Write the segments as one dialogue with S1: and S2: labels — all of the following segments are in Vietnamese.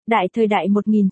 S1: Đại thời đại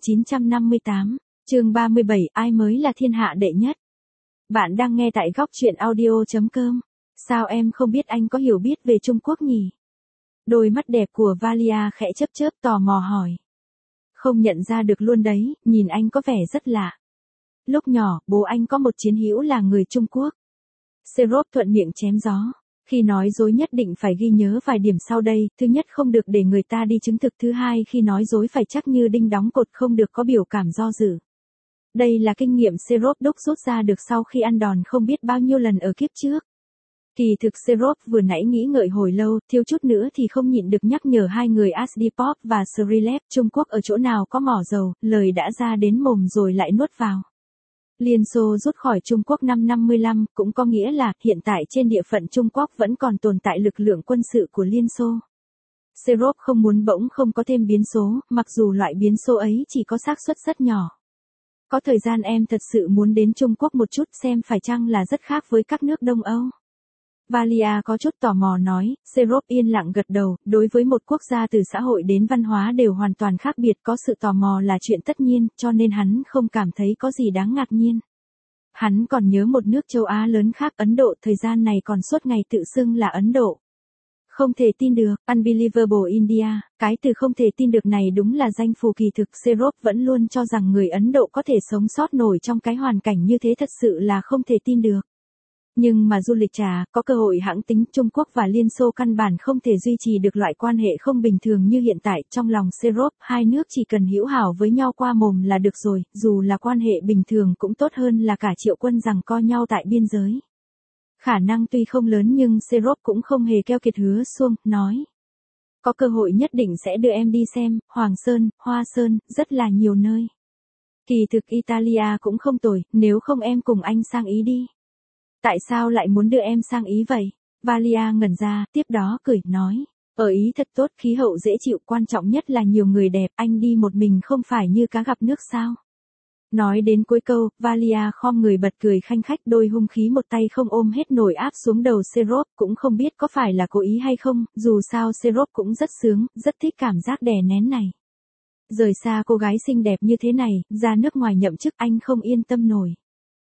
S1: 1958, chương 37, ai mới là thiên hạ đệ nhất? Bạn đang nghe tại góc truyện audio.com. Sao em không biết anh có hiểu biết về Trung Quốc nhỉ? Đôi mắt đẹp của Valia khẽ chớp chớp tò mò hỏi. Không nhận ra được luôn đấy, nhìn anh có vẻ rất lạ. Lúc nhỏ, bố anh có một chiến hữu là người Trung Quốc. Serop thuận miệng chém gió. Khi nói dối nhất định phải ghi nhớ vài điểm sau đây, thứ nhất không được để người ta đi chứng thực, thứ hai khi nói dối phải chắc như đinh đóng cột, không được có biểu cảm do dự. Đây là kinh nghiệm Serop đúc rút ra được sau khi ăn đòn không biết bao nhiêu lần ở kiếp trước. Kỳ thực Serop vừa nãy nghĩ ngợi hồi lâu, thiếu chút nữa thì không nhịn được nhắc nhở hai người Asdipop và Srilev Trung Quốc ở chỗ nào có mỏ dầu, lời đã ra đến mồm rồi lại nuốt vào. Liên Xô rút khỏi Trung Quốc năm 55, cũng có nghĩa là hiện tại trên địa phận Trung Quốc vẫn còn tồn tại lực lượng quân sự của Liên Xô. Serop không muốn bỗng không có thêm biến số, mặc dù loại biến số ấy chỉ có xác suất rất nhỏ. Có thời gian em thật sự muốn đến Trung Quốc một chút xem phải chăng là rất khác với các nước Đông Âu. Valia có chút tò mò nói, Serop yên lặng gật đầu, đối với một quốc gia từ xã hội đến văn hóa đều hoàn toàn khác biệt, có sự tò mò là chuyện tất nhiên, cho nên hắn không cảm thấy có gì đáng ngạc nhiên. Hắn còn nhớ một nước châu Á lớn khác, Ấn Độ, thời gian này còn suốt ngày tự xưng là Ấn Độ. Không thể tin được, unbelievable India, cái từ không thể tin được này đúng là danh phù kỳ thực. Serop vẫn luôn cho rằng người Ấn Độ có thể sống sót nổi trong cái hoàn cảnh như thế, thật sự là không thể tin được. Nhưng mà du lịch trà, có cơ hội hãng tính, Trung Quốc và Liên Xô căn bản không thể duy trì được loại quan hệ không bình thường như hiện tại. Trong lòng Serop, hai nước chỉ cần hữu hảo với nhau qua mồm là được rồi, dù là quan hệ bình thường cũng tốt hơn là cả triệu quân giằng co nhau tại biên giới. Khả năng tuy không lớn nhưng Serop cũng không hề keo kiệt hứa suông, nói. Có cơ hội nhất định sẽ đưa em đi xem, Hoàng Sơn, Hoa Sơn, rất là nhiều nơi. Kỳ thực Italia cũng không tồi, nếu không em cùng anh sang Ý đi. Tại sao lại muốn đưa em sang Ý vậy? Valia ngẩn ra, tiếp đó cười, nói. Ở Ý thật tốt, khí hậu dễ chịu, quan trọng nhất là nhiều người đẹp, anh đi một mình không phải như cá gặp nước sao? Nói đến cuối câu, Valia khom người bật cười khanh khách, đôi hung khí một tay không ôm hết nổi áp xuống đầu Serop, cũng không biết có phải là cố ý hay không, dù sao Serop cũng rất sướng, rất thích cảm giác đè nén này. Rời xa cô gái xinh đẹp như thế này, ra nước ngoài nhậm chức anh không yên tâm nổi.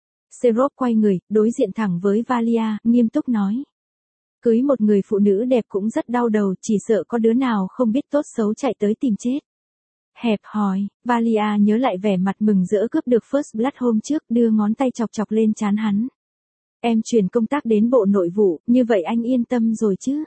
S1: Serop quay người, đối diện thẳng với Valia, nghiêm túc nói. Cưới một người phụ nữ đẹp cũng rất đau đầu, chỉ sợ có đứa nào không biết tốt xấu chạy tới tìm chết. Hẹp hòi, Valia nhớ lại vẻ mặt mừng rỡ cướp được First Blood hôm trước, đưa ngón tay chọc chọc lên trán hắn. Em chuyển công tác đến Bộ Nội vụ, như vậy anh yên tâm rồi chứ?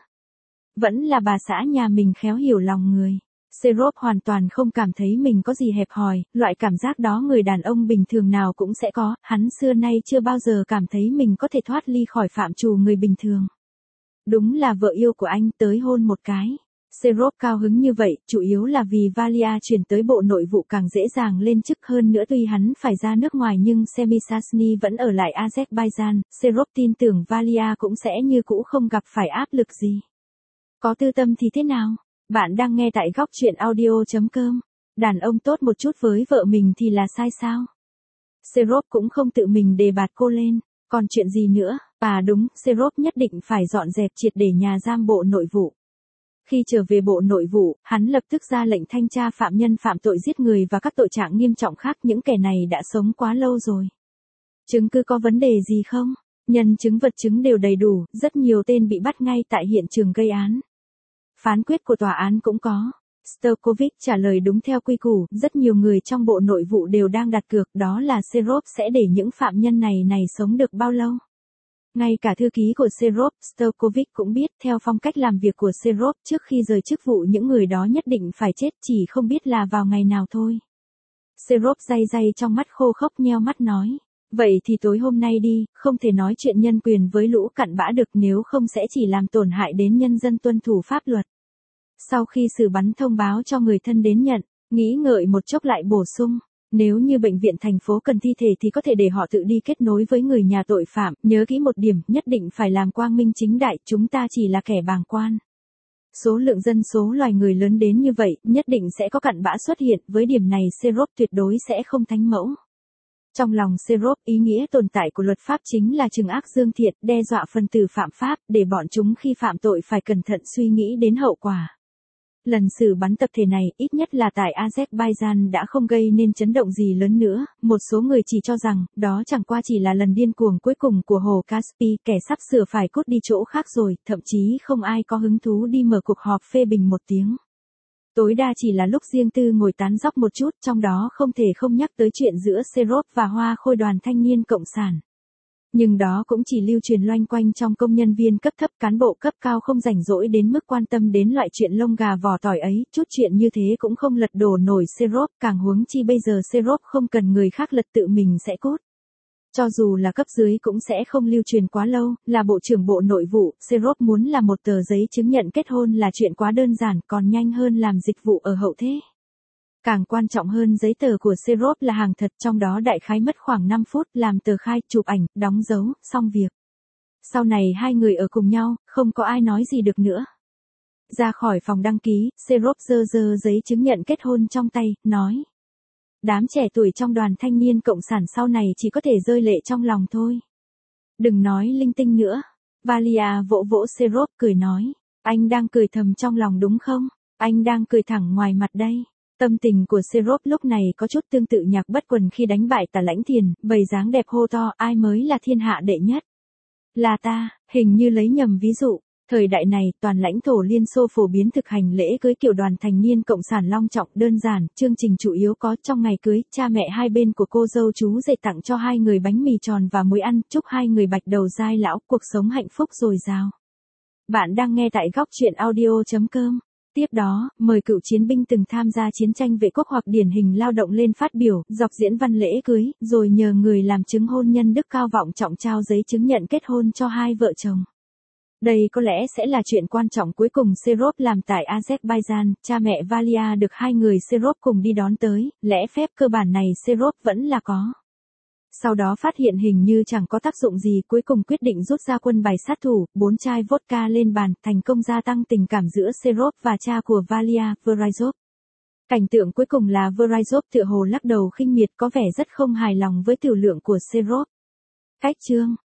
S1: Vẫn là bà xã nhà mình khéo hiểu lòng người. Serop hoàn toàn không cảm thấy mình có gì hẹp hòi, loại cảm giác đó người đàn ông bình thường nào cũng sẽ có, hắn xưa nay chưa bao giờ cảm thấy mình có thể thoát ly khỏi phạm trù người bình thường. Đúng là vợ yêu của anh, tới hôn một cái. Serop cao hứng như vậy, chủ yếu là vì Valia chuyển tới Bộ Nội vụ càng dễ dàng lên chức hơn nữa, tuy hắn phải ra nước ngoài nhưng Semishasny vẫn ở lại Azerbaijan, Serop tin tưởng Valia cũng sẽ như cũ không gặp phải áp lực gì. Có tư tâm thì thế nào? Bạn đang nghe tại góc truyện audio.com. Đàn ông tốt một chút với vợ mình thì là sai sao? Serop cũng không tự mình đề bạt cô lên. Còn chuyện gì nữa? À đúng, Serop nhất định phải dọn dẹp triệt để nhà giam Bộ Nội vụ. Khi trở về Bộ Nội vụ, hắn lập tức ra lệnh thanh tra phạm nhân phạm tội giết người và các tội trạng nghiêm trọng khác, những kẻ này đã sống quá lâu rồi. Chứng cứ có vấn đề gì không? Nhân chứng vật chứng đều đầy đủ, rất nhiều tên bị bắt ngay tại hiện trường gây án. Phán quyết của tòa án cũng có. Stojkovic trả lời đúng theo quy củ, rất nhiều người trong Bộ Nội vụ đều đang đặt cược, đó là Serop sẽ để những phạm nhân này sống được bao lâu. Ngay cả thư ký của Serop, Stojkovic cũng biết, theo phong cách làm việc của Serop, trước khi rời chức vụ những người đó nhất định phải chết, chỉ không biết là vào ngày nào thôi. Serop day day trong mắt khô khốc nheo mắt nói. Vậy thì tối hôm nay đi, không thể nói chuyện nhân quyền với lũ cặn bã được, nếu không sẽ chỉ làm tổn hại đến nhân dân tuân thủ pháp luật. Sau khi xử bắn thông báo cho người thân đến nhận, nghĩ ngợi một chốc lại bổ sung. Nếu như bệnh viện thành phố cần thi thể thì có thể để họ tự đi kết nối với người nhà tội phạm, nhớ kỹ một điểm, nhất định phải làm quang minh chính đại, chúng ta chỉ là kẻ bàng quan. Số lượng dân số loài người lớn đến như vậy, nhất định sẽ có cặn bã xuất hiện, với điểm này Serop tuyệt đối sẽ không thánh mẫu. Trong lòng Serop, ý nghĩa tồn tại của luật pháp chính là trừng ác dương thiện, đe dọa phần tử phạm pháp, để bọn chúng khi phạm tội phải cẩn thận suy nghĩ đến hậu quả. Lần xử bắn tập thể này, ít nhất là tại Azerbaijan đã không gây nên chấn động gì lớn nữa, một số người chỉ cho rằng, đó chẳng qua chỉ là lần điên cuồng cuối cùng của Hồ Caspi, kẻ sắp sửa phải cút đi chỗ khác rồi, thậm chí không ai có hứng thú đi mở cuộc họp phê bình một tiếng. Tối đa chỉ là lúc riêng tư ngồi tán dóc một chút, trong đó không thể không nhắc tới chuyện giữa Serov và Hoa Khôi đoàn thanh niên cộng sản. Nhưng đó cũng chỉ lưu truyền loanh quanh trong công nhân viên cấp thấp, cán bộ cấp cao không rảnh rỗi đến mức quan tâm đến loại chuyện lông gà vỏ tỏi ấy, chút chuyện như thế cũng không lật đổ nổi Serov, càng huống chi bây giờ Serov không cần người khác lật, tự mình sẽ cút. Cho dù là cấp dưới cũng sẽ không lưu truyền quá lâu, là bộ trưởng bộ nội vụ, Serov muốn là một tờ giấy chứng nhận kết hôn là chuyện quá đơn giản, còn nhanh hơn làm dịch vụ ở hậu thế. Càng quan trọng hơn, giấy tờ của Serov là hàng thật, trong đó đại khái mất khoảng 5 phút, làm tờ khai, chụp ảnh, đóng dấu, xong việc. Sau này hai người ở cùng nhau, không có ai nói gì được nữa. Ra khỏi phòng đăng ký, Serov giơ giấy chứng nhận kết hôn trong tay, nói. Đám trẻ tuổi trong đoàn thanh niên cộng sản sau này chỉ có thể rơi lệ trong lòng thôi. Đừng nói linh tinh nữa. Valia vỗ vỗ Serov cười nói. Anh đang cười thầm trong lòng đúng không? Anh đang cười thẳng ngoài mặt đây. Tâm tình của Serov lúc này có chút tương tự Nhạc Bất Quần khi đánh bại Tả Lãnh Thiền, bày dáng đẹp hô to, ai mới là thiên hạ đệ nhất? Là ta, hình như lấy nhầm ví dụ. Thời đại này, toàn lãnh thổ Liên Xô phổ biến thực hành lễ cưới kiểu đoàn thanh niên cộng sản long trọng, đơn giản, chương trình chủ yếu có trong ngày cưới, cha mẹ hai bên của cô dâu chú rể tặng cho hai người bánh mì tròn và muối ăn, chúc hai người bạch đầu dai lão, cuộc sống hạnh phúc dồi dào. Bạn đang nghe tại góc truyện audio.com. Tiếp đó, mời cựu chiến binh từng tham gia chiến tranh vệ quốc hoặc điển hình lao động lên phát biểu, dọc diễn văn lễ cưới, rồi nhờ người làm chứng hôn nhân đức cao vọng trọng trao giấy chứng nhận kết hôn cho hai vợ chồng. Đây có lẽ sẽ là chuyện quan trọng cuối cùng Serov làm tại Azerbaijan, cha mẹ Valia được hai người Serov cùng đi đón tới, lẽ phép cơ bản này Serov vẫn là có. Sau đó phát hiện hình như chẳng có tác dụng gì, cuối cùng quyết định rút ra quân bài sát thủ, 4 chai vodka lên bàn, thành công gia tăng tình cảm giữa Serov và cha của Valia, Verizov. Cảnh tượng cuối cùng là Verizov tựa hồ lắc đầu khinh miệt, có vẻ rất không hài lòng với tiểu lượng của Serov. Cách chương